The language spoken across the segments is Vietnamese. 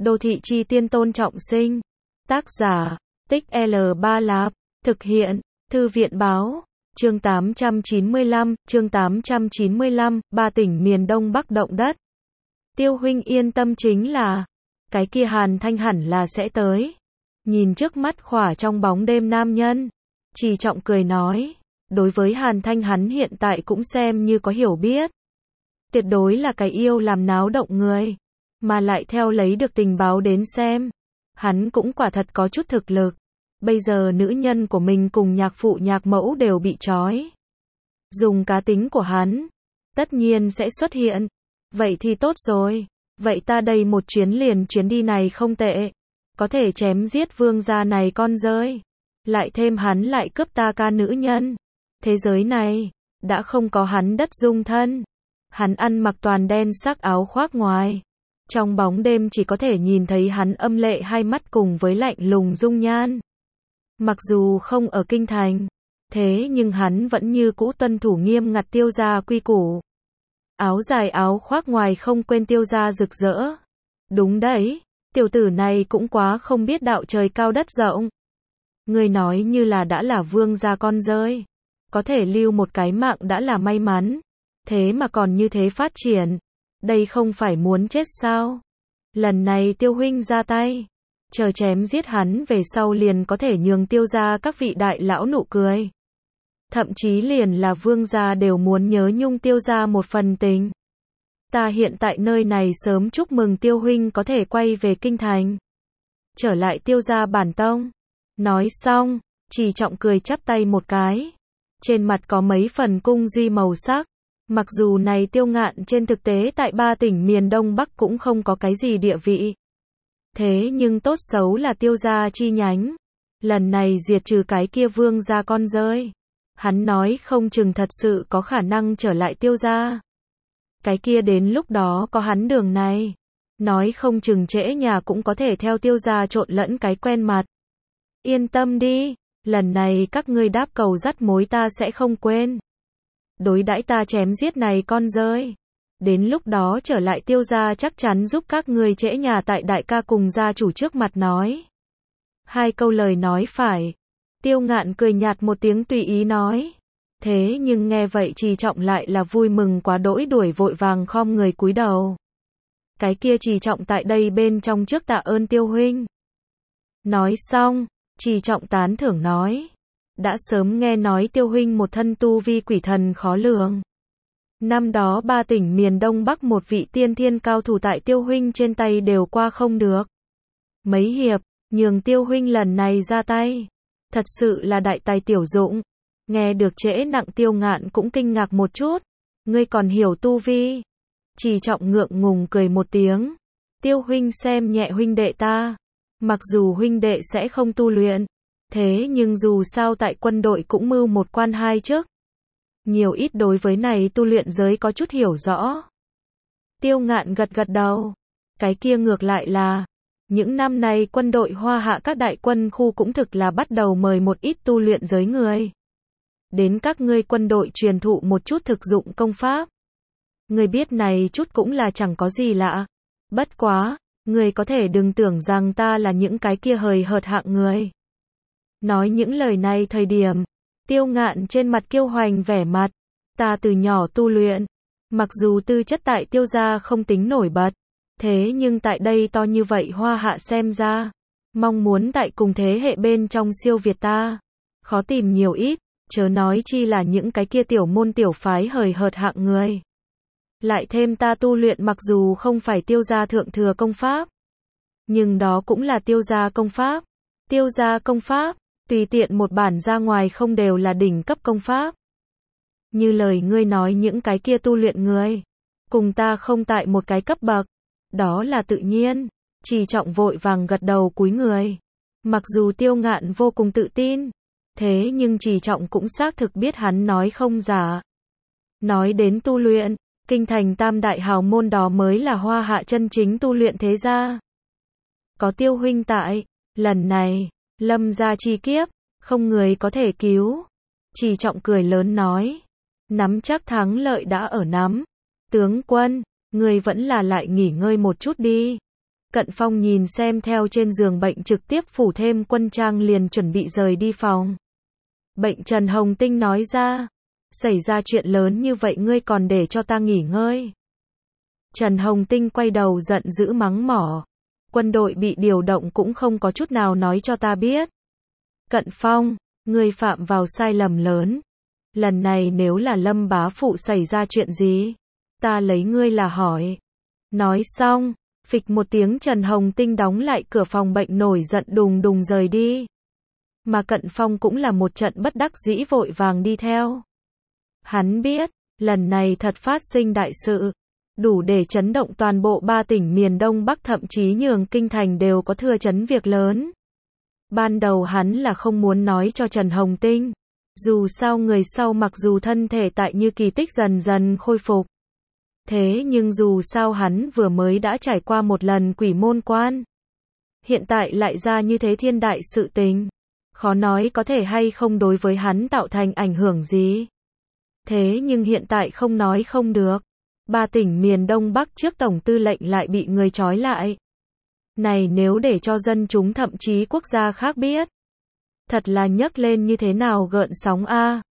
Đô thị chi tiên tôn trọng sinh. Tác giả, Tích L3 Lạp. Thực hiện, Thư viện báo. Chương 895, ba tỉnh miền Đông Bắc động đất. Tiêu huynh yên tâm, chính là cái kia Hàn Thanh hẳn là sẽ tới. Nhìn trước mắt khỏa trong bóng đêm nam nhân, Trì Trọng cười nói, đối với Hàn Thanh hắn hiện tại cũng xem như có hiểu biết. Tuyệt đối là cái yêu làm náo động người, mà lại theo lấy được tình báo đến xem, hắn cũng quả thật có chút thực lực. Bây giờ nữ nhân của mình cùng nhạc phụ nhạc mẫu đều bị trói. Dùng cá tính của hắn, tất nhiên sẽ xuất hiện. Vậy thì tốt rồi, vậy ta đây một chuyến đi này không tệ. Có thể chém giết vương gia này con rơi. Lại thêm hắn lại cướp ta ca nữ nhân. Thế giới này, đã không có hắn đất dung thân. Hắn ăn mặc toàn đen sắc áo khoác ngoài. Trong bóng đêm chỉ có thể nhìn thấy hắn âm lệ hai mắt cùng với lạnh lùng dung nhan. Mặc dù không ở kinh thành, thế nhưng hắn vẫn như cũ tuân thủ nghiêm ngặt Tiêu gia quy củ. Áo dài áo khoác ngoài không quên Tiêu gia rực rỡ. Đúng đấy, tiểu tử này cũng quá không biết đạo trời cao đất rộng. Người nói như là đã là vương gia con rơi. Có thể lưu một cái mạng đã là may mắn. Thế mà còn như thế phát triển. Đây không phải muốn chết sao? Lần này Tiêu huynh ra tay, chờ chém giết hắn về sau liền có thể nhường Tiêu gia các vị đại lão nụ cười. Thậm chí liền là vương gia đều muốn nhớ nhung Tiêu gia một phần tình. Ta hiện tại nơi này sớm chúc mừng Tiêu huynh có thể quay về kinh thành. Trở lại Tiêu gia bản tông. Nói xong, Trì Trọng cười chắp tay một cái. Trên mặt có mấy phần cung duy màu sắc. Mặc dù này Tiêu Ngạn trên thực tế tại ba tỉnh miền Đông Bắc cũng không có cái gì địa vị. Thế nhưng tốt xấu là Tiêu gia chi nhánh. Lần này diệt trừ cái kia vương gia con rơi. Hắn nói không chừng thật sự có khả năng trở lại Tiêu gia. Cái kia đến lúc đó có hắn đường này. Nói không chừng trễ nhà cũng có thể theo Tiêu gia trộn lẫn cái quen mặt. Yên tâm đi, lần này các ngươi đáp cầu dắt mối ta sẽ không quên. Đối đãi ta chém giết này con rơi. Đến lúc đó trở lại Tiêu gia chắc chắn giúp các ngươi trễ nhà tại đại ca cùng gia chủ trước mặt nói. Hai câu lời nói phải. Tiêu Ngạn cười nhạt một tiếng tùy ý nói. Thế nhưng nghe vậy Trì Trọng lại là vui mừng quá đỗi, đuổi vội vàng khom người cúi đầu. Cái kia Trì Trọng tại đây bên trong trước tạ ơn Tiêu huynh. Nói xong, Trì Trọng tán thưởng nói. Đã sớm nghe nói Tiêu huynh một thân tu vi quỷ thần khó lường. Năm đó ba tỉnh miền Đông Bắc một vị tiên thiên cao thủ tại Tiêu huynh trên tay đều qua không được. Mấy hiệp, nhường Tiêu huynh lần này ra tay. Thật sự là đại tài tiểu dụng. Nghe được trễ nặng Tiêu Ngạn cũng kinh ngạc một chút. Ngươi còn hiểu tu vi. Trì Trọng ngượng ngùng cười một tiếng. Tiêu huynh xem nhẹ huynh đệ ta. Mặc dù huynh đệ sẽ không tu luyện. Thế nhưng dù sao tại quân đội cũng mưu một quan hai chức. Nhiều ít đối với này tu luyện giới có chút hiểu rõ. Tiêu Ngạn gật gật đầu. Cái kia ngược lại là, những năm này quân đội Hoa Hạ các đại quân khu cũng thực là bắt đầu mời một ít tu luyện giới người. Đến các ngươi quân đội truyền thụ một chút thực dụng công pháp. Người biết này chút cũng là chẳng có gì lạ. Bất quá, người có thể đừng tưởng rằng ta là những cái kia hời hợt hạng người. Nói những lời này thời điểm, Tiêu Ngạn trên mặt kiêu hoành vẻ mặt. Ta từ nhỏ tu luyện, mặc dù tư chất tại Tiêu gia không tính nổi bật, thế nhưng tại đây to như vậy Hoa Hạ xem ra, mong muốn tại cùng thế hệ bên trong siêu việt ta, khó tìm nhiều ít, chớ nói chi là những cái kia tiểu môn tiểu phái hời hợt hạng người. Lại thêm ta tu luyện mặc dù không phải Tiêu gia thượng thừa công pháp, nhưng đó cũng là Tiêu gia công pháp. Tiêu gia công pháp, tùy tiện một bản ra ngoài không đều là đỉnh cấp công pháp. Như lời ngươi nói những cái kia tu luyện người, cùng ta không tại một cái cấp bậc. Đó là tự nhiên. Trì Trọng vội vàng gật đầu cúi người. Mặc dù Tiêu Ngạn vô cùng tự tin, thế nhưng Trì Trọng cũng xác thực biết hắn nói không giả. Nói đến tu luyện, kinh thành tam đại hào môn đó mới là Hoa Hạ chân chính tu luyện thế gia. Có Tiêu huynh tại, lần này, Lâm gia chi kiếp, không người có thể cứu. Trì Trọng cười lớn nói. Nắm chắc thắng lợi đã ở nắm. Tướng quân, người vẫn là lại nghỉ ngơi một chút đi. Cận Phong nhìn xem theo trên giường bệnh trực tiếp phủ thêm quân trang liền chuẩn bị rời đi phòng bệnh. Trần Hồng Tinh nói ra, xảy ra chuyện lớn như vậy ngươi còn để cho ta nghỉ ngơi. Trần Hồng Tinh quay đầu giận dữ mắng mỏ, quân đội bị điều động cũng không có chút nào nói cho ta biết. Cận Phong, ngươi phạm vào sai lầm lớn. Lần này nếu là Lâm bá phụ xảy ra chuyện gì, ta lấy ngươi là hỏi. Nói xong, phịch một tiếng Trần Hồng Tinh đóng lại cửa phòng bệnh nổi giận đùng đùng rời đi. Mà Cận Phong cũng là một trận bất đắc dĩ vội vàng đi theo. Hắn biết, lần này thật phát sinh đại sự, đủ để chấn động toàn bộ 3 tỉnh miền Đông Bắc, thậm chí nhường kinh thành đều có thừa chấn việc lớn. Ban đầu hắn là không muốn nói cho Trần Hồng Tinh. Dù sao người sau mặc dù thân thể tại như kỳ tích dần dần khôi phục. Thế nhưng dù sao hắn vừa mới đã trải qua một lần quỷ môn quan. Hiện tại lại ra như thế thiên đại sự tình. Khó nói có thể hay không đối với hắn tạo thành ảnh hưởng gì. Thế nhưng hiện tại không nói không được. 3 tỉnh miền Đông Bắc trước tổng tư lệnh lại bị người trói lại. Này nếu để cho dân chúng thậm chí quốc gia khác biết. Thật là nhấc lên như thế nào gợn sóng a.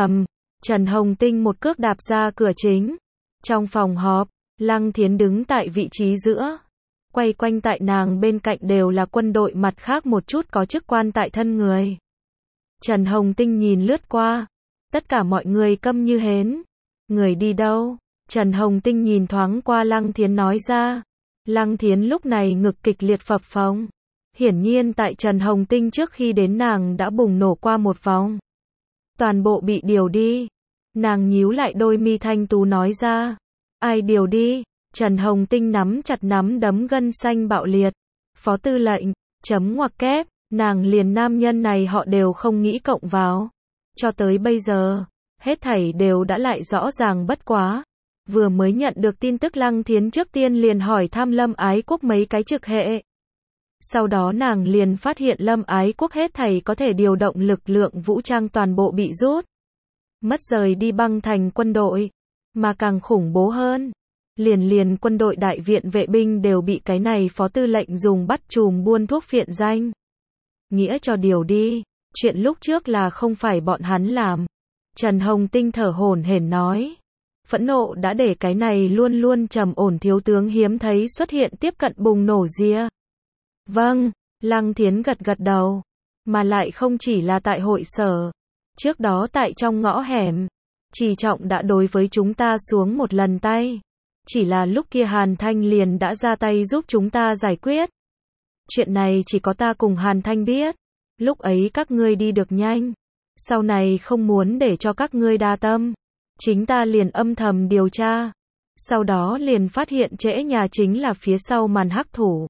Trần Hồng Tinh một cước đạp ra cửa chính. Trong phòng họp, Lăng Thiến đứng tại vị trí giữa. Quay quanh tại nàng bên cạnh đều là quân đội, mặt khác một chút có chức quan tại thân người. Trần Hồng Tinh nhìn lướt qua. Tất cả mọi người câm như hến. Người đi đâu? Trần Hồng Tinh nhìn thoáng qua Lăng Thiến nói ra. Lăng Thiến lúc này ngực kịch liệt phập phồng. Hiển nhiên tại Trần Hồng Tinh trước khi đến nàng đã bùng nổ qua một vòng. Toàn bộ bị điều đi. Nàng nhíu lại đôi mi thanh tú nói ra. Ai điều đi? Trần Hồng Tinh nắm chặt nắm đấm gân xanh bạo liệt. Phó tư lệnh, chấm ngoặc kép, nàng liền nam nhân này họ đều không nghĩ cộng vào. Cho tới bây giờ, hết thảy đều đã lại rõ ràng bất quá. Vừa mới nhận được tin tức Lăng Thiến trước tiên liền hỏi thăm Lâm Ái Quốc mấy cái trực hệ. Sau đó nàng liền phát hiện Lâm Ái Quốc hết thảy có thể điều động lực lượng vũ trang toàn bộ bị rút. Mất rời đi băng thành quân đội. Mà càng khủng bố hơn. Liền quân đội đại viện vệ binh đều bị cái này phó tư lệnh dùng bắt chùm buôn thuốc phiện danh. Nghĩa cho điều đi. Chuyện lúc trước là không phải bọn hắn làm. Trần Hồng Tinh thở hổn hển nói. Phẫn nộ đã để cái này luôn luôn trầm ổn thiếu tướng hiếm thấy xuất hiện tiếp cận bùng nổ ria. Vâng, Lăng Thiến gật gật đầu. Mà lại không chỉ là tại hội sở. Trước đó tại trong ngõ hẻm, Trì Trọng đã đối với chúng ta xuống một lần tay. Chỉ là lúc kia Hàn Thanh liền đã ra tay giúp chúng ta giải quyết. Chuyện này chỉ có ta cùng Hàn Thanh biết. Lúc ấy các ngươi đi được nhanh. Sau này không muốn để cho các ngươi đa tâm. Chính ta liền âm thầm điều tra. Sau đó liền phát hiện trễ nhà chính là phía sau màn hắc thủ.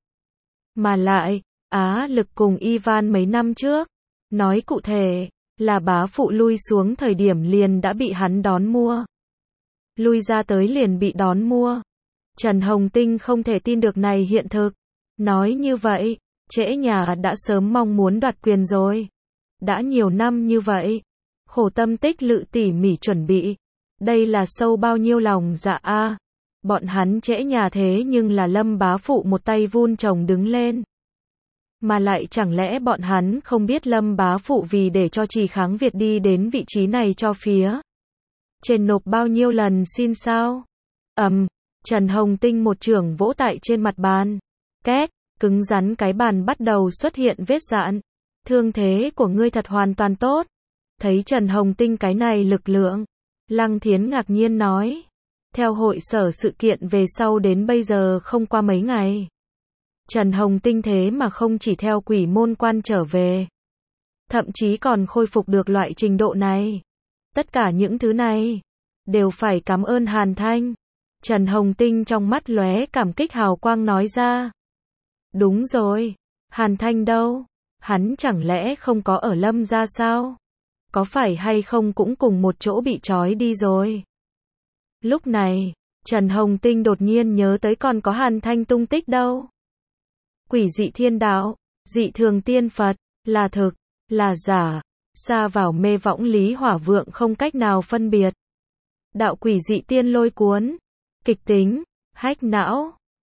Mà lại, Á Lực cùng Ivan mấy năm trước. Nói cụ thể, là bá phụ lui xuống thời điểm liền đã bị hắn đón mua. Lui ra tới liền bị đón mua. Trần Hồng Tinh không thể tin được này hiện thực. Nói như vậy, trễ nhà đã sớm mong muốn đoạt quyền rồi. Đã nhiều năm như vậy. Khổ tâm tích lự tỉ mỉ chuẩn bị. Đây là sâu bao nhiêu lòng dạ a. Bọn hắn trễ nhà thế nhưng là Lâm bá phụ một tay vun trồng đứng lên. Mà lại chẳng lẽ bọn hắn không biết Lâm bá phụ vì để cho Trì Kháng Việt đi đến vị trí này cho phía trên nộp bao nhiêu lần xin sao? Trần Hồng Tinh một chưởng vỗ tại trên mặt bàn. Két, cứng rắn cái bàn bắt đầu xuất hiện vết rạn. Thương thế của ngươi thật hoàn toàn tốt. Thấy Trần Hồng Tinh cái này lực lượng. Lăng Thiến ngạc nhiên nói. Theo hội sở sự kiện về sau đến bây giờ không qua mấy ngày. Trần Hồng Tinh thế mà không chỉ theo quỷ môn quan trở về. Thậm chí còn khôi phục được loại trình độ này. Tất cả những thứ này đều phải cảm ơn Hàn Thanh. Trần Hồng Tinh trong mắt lóe cảm kích hào quang nói ra. Đúng rồi, Hàn Thanh đâu? Hắn chẳng lẽ không có ở Lâm gia sao? Có phải hay không cũng cùng một chỗ bị trói đi rồi? Lúc này, Trần Hồng Tinh đột nhiên nhớ tới còn có Hàn Thanh tung tích đâu. Quỷ dị thiên đạo, dị thường tiên Phật, là thực, là giả, xa vào mê võng lý hỏa vượng không cách nào phân biệt. Đạo quỷ dị tiên lôi cuốn, kịch tính, hách não.